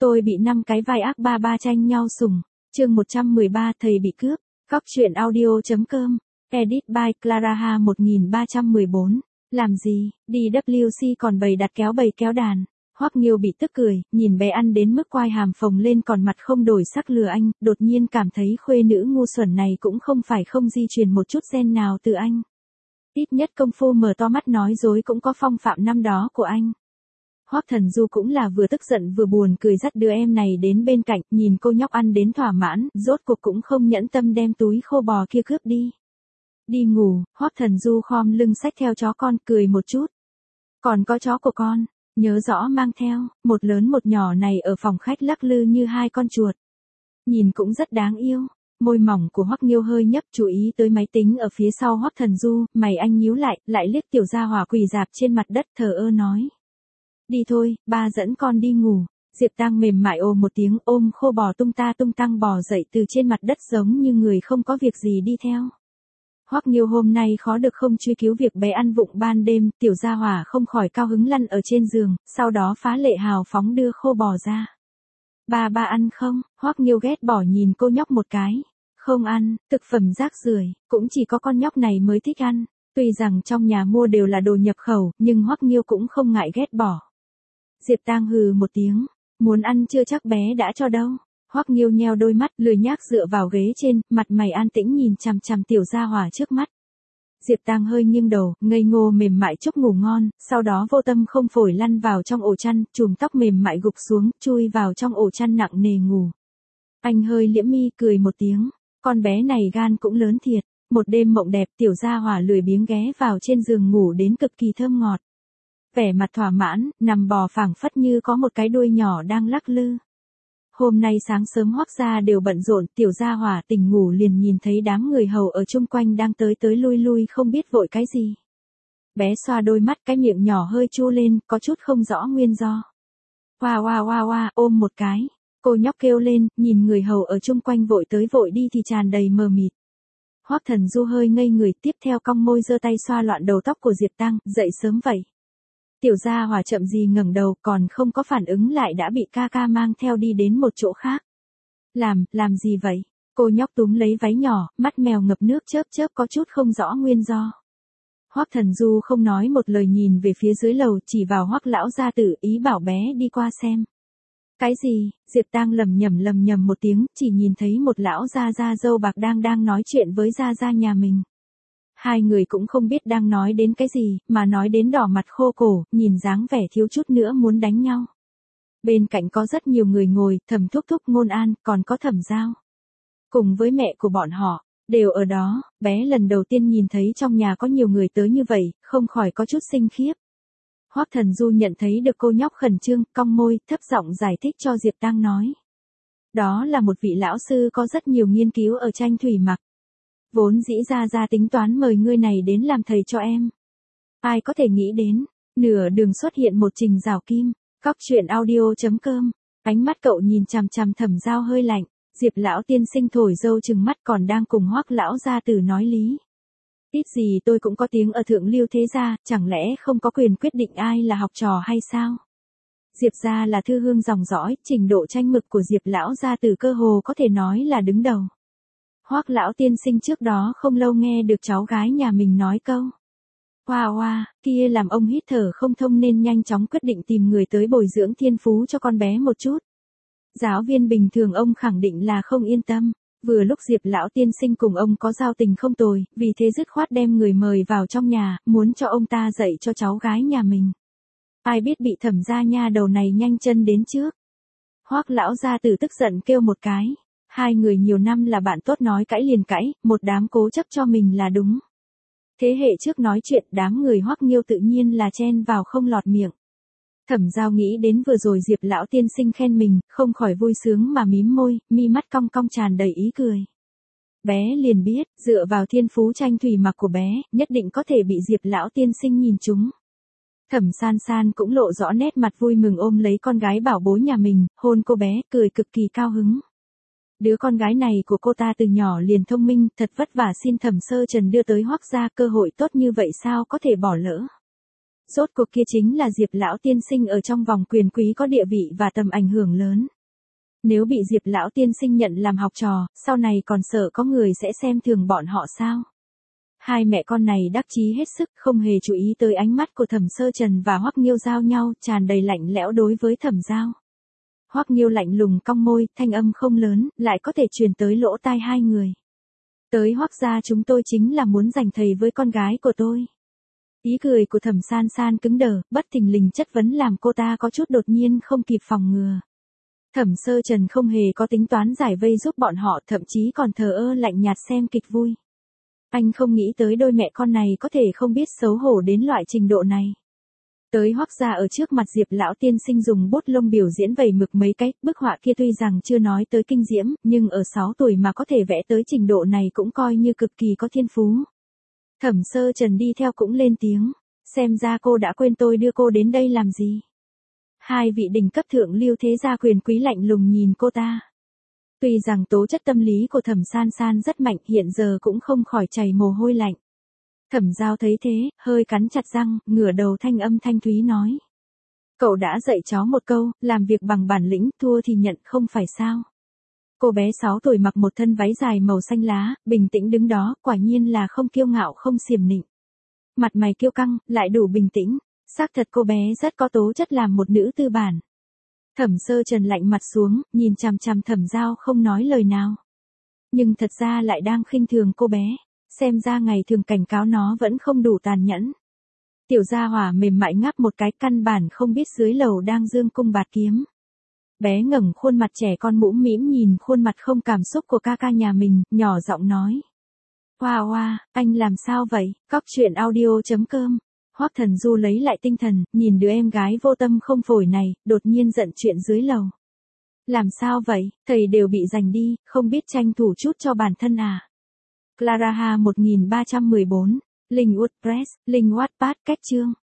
Tôi bị 5 cái vai ác ba ba tranh nhau sủng. Chương 113 thầy bị cướp. Cóc truyện audio.com. Edit by Clara 1314. Làm gì, DWC còn bày kéo đàn. Hoắc Nghiêu bị tức cười, nhìn bé ăn đến mức quai hàm phồng lên còn mặt không đổi sắc lừa anh, đột nhiên cảm thấy khuê nữ ngu xuẩn này cũng không phải không di truyền một chút gen nào từ anh. Ít nhất công phu mở to mắt nói dối cũng có phong phạm năm đó của anh. Hoắc Thần Du cũng là vừa tức giận vừa buồn cười dắt đứa em này đến bên cạnh, nhìn cô nhóc ăn đến thỏa mãn, rốt cuộc cũng không nhẫn tâm đem túi khô bò kia cướp đi. Đi ngủ, Hoắc Thần Du khom lưng xách theo chó con, cười một chút. Còn có chó của con, nhớ rõ mang theo, một lớn một nhỏ này ở phòng khách lắc lư như hai con chuột. Nhìn cũng rất đáng yêu. Môi mỏng của Hoắc Nghiêu hơi nhấp, chú ý tới máy tính ở phía sau Hoắc Thần Du, mày anh nhíu lại liếc tiểu gia hỏa quỳ rạp trên mặt đất thờ ơ nói. Đi thôi, ba dẫn con đi ngủ. Diệp Tang mềm mại ồ một tiếng, ôm khô bò tung tăng bò dậy từ trên mặt đất giống như người không có việc gì đi theo. Hoắc Nghiêu hôm nay khó được không truy cứu việc bé ăn vụng ban đêm, tiểu gia hỏa không khỏi cao hứng lăn ở trên giường, sau đó phá lệ hào phóng đưa khô bò ra. Ba ăn không? Hoắc Nghiêu ghét bỏ nhìn cô nhóc một cái. Không ăn, thực phẩm rác rưởi, cũng chỉ có con nhóc này mới thích ăn. Tuy rằng trong nhà mua đều là đồ nhập khẩu, nhưng Hoắc Nghiêu cũng không ngại ghét bỏ. Diệp Tang hừ một tiếng, muốn ăn chưa chắc bé đã cho đâu. Hoắc Nghiêu nheo đôi mắt, lười nhác dựa vào ghế trên, mặt mày an tĩnh nhìn chằm chằm tiểu gia hỏa trước mắt. Diệp Tang hơi nghiêng đầu, ngây ngô mềm mại chốc ngủ ngon, sau đó vô tâm không phổi lăn vào trong ổ chăn, chùm tóc mềm mại gục xuống, chui vào trong ổ chăn nặng nề ngủ. Anh hơi liễm mi cười một tiếng, con bé này gan cũng lớn thiệt. Một đêm mộng đẹp, tiểu gia hỏa lười biếng ghé vào trên giường ngủ đến cực kỳ thơm ngọt. Vẻ mặt thỏa mãn, nằm bò phảng phất như có một cái đuôi nhỏ đang lắc lư. Hôm nay sáng sớm Hoắc gia đều bận rộn, tiểu gia hỏa tỉnh ngủ liền nhìn thấy đám người hầu ở chung quanh đang tới lui không biết vội cái gì. Bé xoa đôi mắt, cái miệng nhỏ hơi chu lên, có chút không rõ nguyên do. Hoa, ôm một cái. Cô nhóc kêu lên, nhìn người hầu ở chung quanh vội tới vội đi thì tràn đầy mờ mịt. Hoắc Thần Du hơi ngây người, tiếp theo cong môi giơ tay xoa loạn đầu tóc của Diệp Tang, dậy sớm vậy. Tiểu gia hỏa chậm gì ngẩng đầu, còn không có phản ứng lại đã bị ca mang theo đi đến một chỗ khác. Làm gì vậy? Cô nhóc túm lấy váy nhỏ, mắt mèo ngập nước chớp có chút không rõ nguyên do. Hoắc Thần Du không nói một lời nhìn về phía dưới lầu, chỉ vào Hoắc lão gia tử, ý bảo bé đi qua xem. Cái gì? Diệp Tang lầm nhầm một tiếng, chỉ nhìn thấy một lão gia râu bạc đang nói chuyện với gia nhà mình. Hai người cũng không biết đang nói đến cái gì, mà nói đến đỏ mặt khô cổ, nhìn dáng vẻ thiếu chút nữa muốn đánh nhau. Bên cạnh có rất nhiều người ngồi, Thẩm Thúc Ngôn An, còn có Thẩm Giao. Cùng với mẹ của bọn họ, đều ở đó, bé lần đầu tiên nhìn thấy trong nhà có nhiều người tới như vậy, không khỏi có chút sinh khiếp. Hoắc Thần Du nhận thấy được cô nhóc khẩn trương, cong môi, thấp giọng giải thích cho Diệp Tang nói. Đó là một vị lão sư có rất nhiều nghiên cứu ở tranh thủy mặc. Vốn dĩ ra tính toán mời ngươi này đến làm thầy cho em. Ai có thể nghĩ đến, nửa đường xuất hiện một Trình Giảo Kim. Cóc truyện audio.com. Ánh mắt cậu nhìn chằm chằm Thẩm Giao hơi lạnh. Diệp lão tiên sinh thổi dâu chừng mắt còn đang cùng Hoắc lão gia tử nói lý. Ít gì tôi cũng có tiếng ở thượng lưu thế gia, chẳng lẽ không có quyền quyết định ai là học trò hay sao? Diệp gia là thư hương dòng dõi, trình độ tranh mực của Diệp lão gia tử cơ hồ có thể nói là đứng đầu. Hoắc lão tiên sinh trước đó không lâu nghe được cháu gái nhà mình nói câu. Hoa, kia làm ông hít thở không thông nên nhanh chóng quyết định tìm người tới bồi dưỡng thiên phú cho con bé một chút. Giáo viên bình thường ông khẳng định là không yên tâm. Vừa lúc Diệp lão tiên sinh cùng ông có giao tình không tồi, vì thế dứt khoát đem người mời vào trong nhà, muốn cho ông ta dạy cho cháu gái nhà mình. Ai biết bị Thẩm gia nha đầu này nhanh chân đến trước. Hoắc lão gia tử tức giận kêu một cái. Hai người nhiều năm là bạn tốt nói cãi liền cãi, một đám cố chấp cho mình là đúng. Thế hệ trước nói chuyện đám người Hoắc Nghiêu tự nhiên là chen vào không lọt miệng. Thẩm Giao nghĩ đến vừa rồi Diệp lão tiên sinh khen mình, không khỏi vui sướng mà mím môi, mi mắt cong tràn đầy ý cười. Bé liền biết, dựa vào thiên phú tranh thủy mặc của bé, nhất định có thể bị Diệp lão tiên sinh nhìn trúng. Thẩm San cũng lộ rõ nét mặt vui mừng ôm lấy con gái bảo bối nhà mình, hôn cô bé, cười cực kỳ cao hứng. Đứa con gái này của cô ta từ nhỏ liền thông minh, thật vất vả xin Thẩm Sơ Trần đưa tới Hoắc gia, cơ hội tốt như vậy sao có thể bỏ lỡ. Rốt cuộc kia chính là Diệp lão tiên sinh ở trong vòng quyền quý có địa vị và tầm ảnh hưởng lớn. Nếu bị Diệp lão tiên sinh nhận làm học trò, sau này còn sợ có người sẽ xem thường bọn họ sao? Hai mẹ con này đắc chí hết sức, không hề chú ý tới ánh mắt của Thẩm Sơ Trần và Hoắc Nghiêu giao nhau, tràn đầy lạnh lẽo đối với Thẩm Giao. Hoắc Nghiêu lạnh lùng cong môi, thanh âm không lớn, lại có thể truyền tới lỗ tai hai người. Tới Hoắc gia chúng tôi chính là muốn giành thầy với con gái của tôi. Ý cười của Thẩm San San cứng đờ, bất thình lình chất vấn làm cô ta có chút đột nhiên không kịp phòng ngừa. Thẩm Sơ Trần không hề có tính toán giải vây giúp bọn họ, thậm chí còn thờ ơ lạnh nhạt xem kịch vui. Anh không nghĩ tới đôi mẹ con này có thể không biết xấu hổ đến loại trình độ này. Tới Hoắc gia ở trước mặt Diệp lão tiên sinh dùng bút lông biểu diễn vẩy mực mấy cái, bức họa kia tuy rằng chưa nói tới kinh diễm, nhưng ở 6 tuổi mà có thể vẽ tới trình độ này cũng coi như cực kỳ có thiên phú. Thẩm Sơ Trần đi theo cũng lên tiếng, xem ra cô đã quên tôi đưa cô đến đây làm gì. Hai vị đỉnh cấp thượng lưu thế gia quyền quý lạnh lùng nhìn cô ta. Tuy rằng tố chất tâm lý của Thẩm San San rất mạnh, hiện giờ cũng không khỏi chảy mồ hôi lạnh. Thẩm Giao thấy thế, hơi cắn chặt răng, ngửa đầu thanh âm thanh thúy nói. Cậu đã dạy cháu một câu, làm việc bằng bản lĩnh, thua thì nhận không phải sao. Cô bé 6 tuổi mặc một thân váy dài màu xanh lá, bình tĩnh đứng đó, quả nhiên là không kiêu ngạo không xiểm nịnh. Mặt mày kiêu căng, lại đủ bình tĩnh, xác thật cô bé rất có tố chất làm một nữ tư bản. Thẩm Sơ Trần lạnh mặt xuống, nhìn chằm chằm Thẩm Giao không nói lời nào. Nhưng thật ra lại đang khinh thường cô bé, xem ra ngày thường cảnh cáo nó vẫn không đủ tàn nhẫn. Tiểu gia hỏa mềm mại ngáp một cái, căn bản không biết dưới lầu đang dương cung bạt kiếm. Bé ngẩng khuôn mặt trẻ con mũm mĩm nhìn khuôn mặt không cảm xúc của ca ca nhà mình, nhỏ giọng nói. Hoa hoa, anh làm sao vậy? Cóc truyện audio.com. Hoắc Thần Du lấy lại tinh thần, nhìn đứa em gái vô tâm không phổi này, đột nhiên giận chuyện dưới lầu. Làm sao vậy, thầy đều bị giành đi, không biết tranh thủ chút cho bản thân à? Clara Ha 1314, Linh WordPress, Linh Wattpad, cách chương.